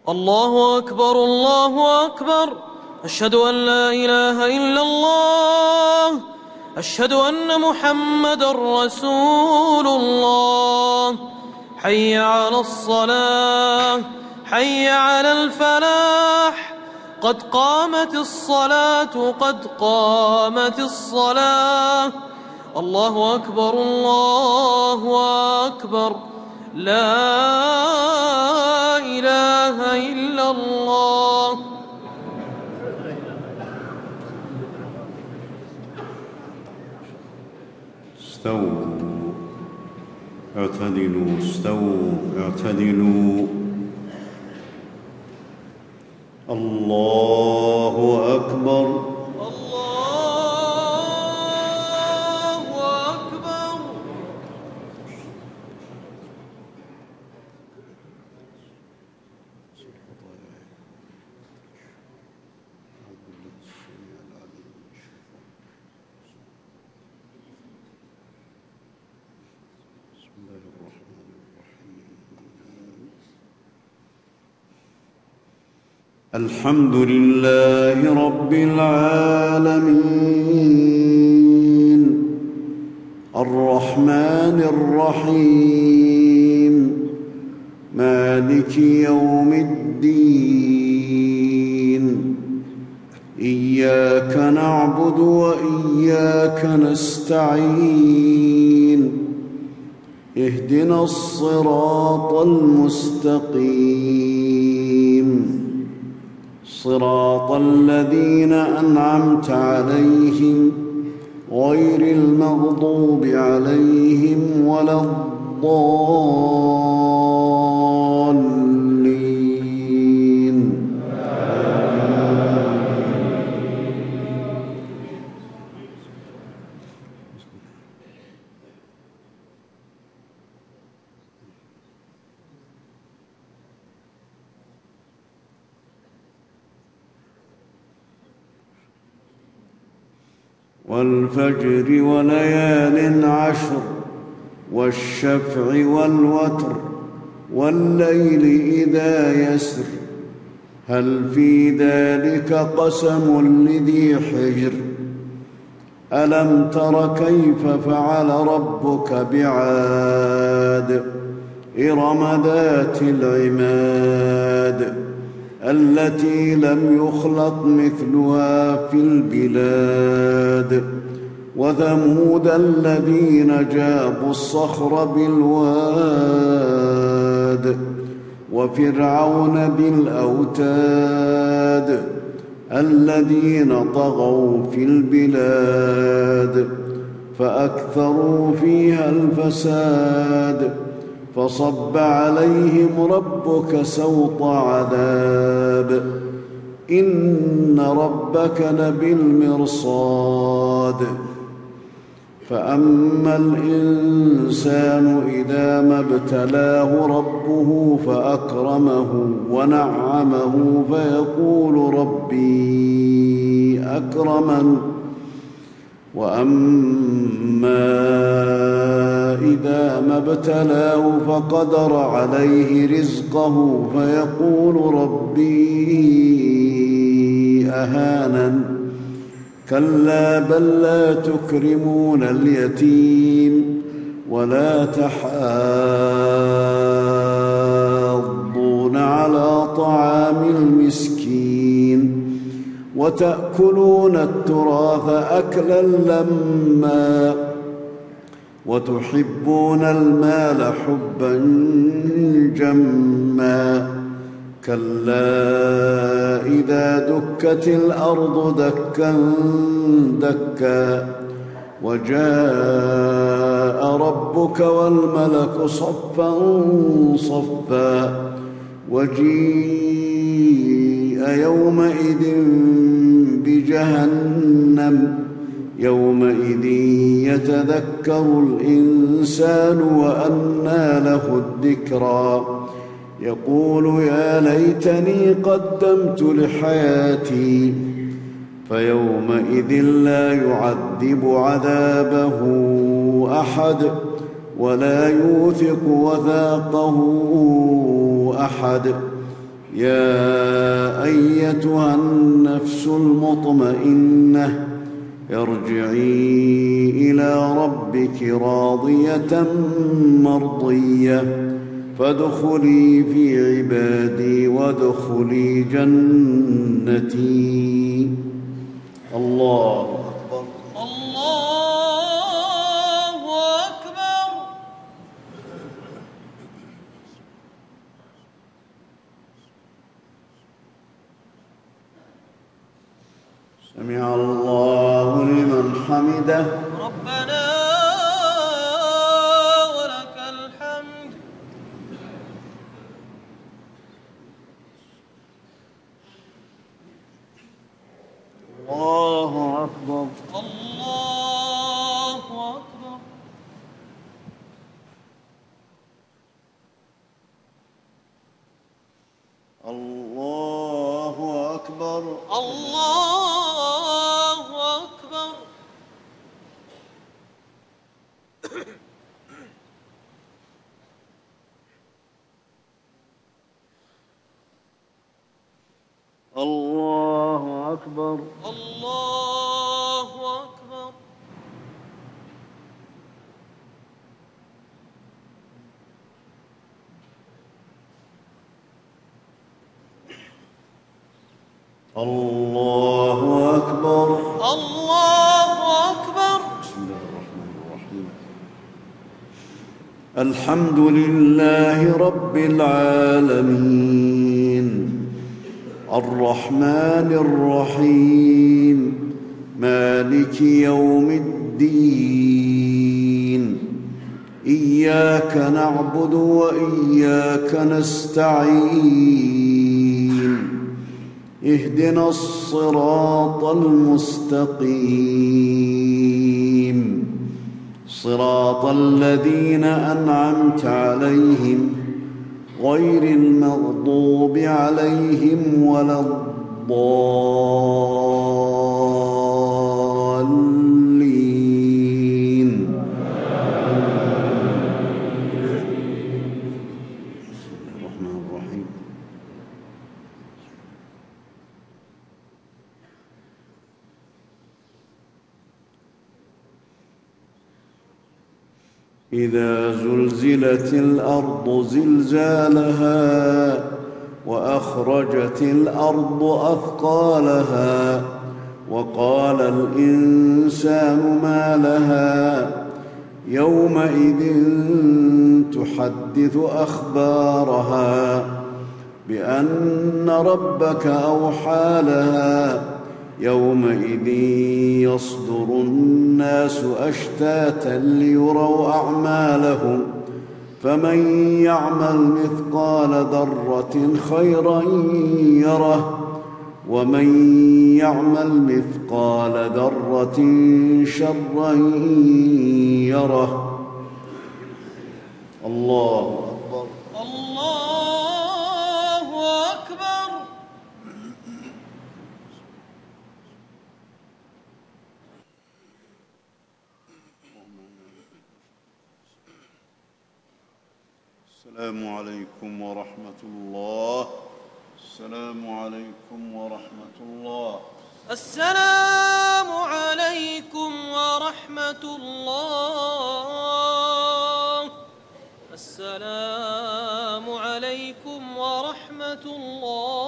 الله أكبر الله أكبر. أشهد أن لا إله إلا الله. أشهد أن محمدًا رسول الله. حي على الصلاة، حي على الفلاح، قد قامت الصلاة، قد قامت الصلاة. الله أكبر الله أكبر. لا إله إلا الله. استووا اعتدلوا، استووا اعتدلوا. الله أكبر الله أكبر. الحمد لله رب العالمين، الرحمن الرحيم، مالك يوم الدين. إياك نعبد وإياك نستعين. اهدنا الصراط المستقيم، صراط الذين أنعمت عليهم غير المغضوب عليهم ولا الضالين. والفجر وليال عشر، والشفع والوتر، والليل إذا يسر، هل في ذلك قسم لذي حجر؟ ألم تر كيف فعل ربك بعاد؟ إرم ذات العماد، التي لم يخلق مثلها في البلاد. وثمود الذين جابوا الصخر بالواد، وفرعون بالأوتاد، الذين طغوا في البلاد فأكثروا فيها الفساد. فصب عليهم ربك سوط عذاب، إن ربك لبالمرصاد. فأما الإنسان إذا ما ابتلاه ربه فأكرمه ونعمه فيقول ربي أكرمن. وأما إذا ما ابتلاه فقدر عليه رزقه فيقول ربي أهانن. كلا بل لا تكرمون اليتيم ولا تحاضون على طعام المسكين، وتأكلون التراث أكلا لما، وتحبون المال حبا جما. كلا إذا دكت الأرض دكا دكا، وجاء ربك والملك صفا صفا، وجيء يومئذ بجهنم. يومئذ يتذكر الإنسان وأنى له الذكرى. يقول يا ليتني قدمت لحياتي. فيومئذ لا يعذب عذابه أحد ولا يوثق وثاقه أحد. يا أيتها النفس المطمئنة ارجعي إلى ربك راضية مرضية فادخلي في عبادي وادخلي جنتي. الله أكبر. الله أكبر. سمع الله لمن حمده. ربنا ولك الحمد. الله أكبر. الله أكبر. الله أكبر. الله أكبر. الله أكبر. الله أكبر. الله أكبر. الله أكبر. بسم الله الرحمن الرحيم. الحمد لله رب العالمين الرحمن الرحيم مالك يوم الدين إياك نعبد وإياك نستعين اهدنا الصراط المستقيم صراط الذين أنعمت عليهم غير المغضوب عليهم ولا الضالين. بسم الله الرحمن الرحيم. إذا زلزلت الأرض زلزالها وأخرجت الأرض أثقالها وقال الإنسان ما لها يومئذ تحدث أخبارها بأن ربك أوحى لها يومئذ يصدر الناس أشتاتا ليروا أعمالهم فمن يعمل مثقال ذرة خيرا يره ومن يعمل مثقال ذرة شرا يره. الله أكبر. الله أكبر. السلام عليكم ورحمة الله. السلام عليكم ورحمة الله. السلام عليكم ورحمة الله. السلام عليكم ورحمة الله.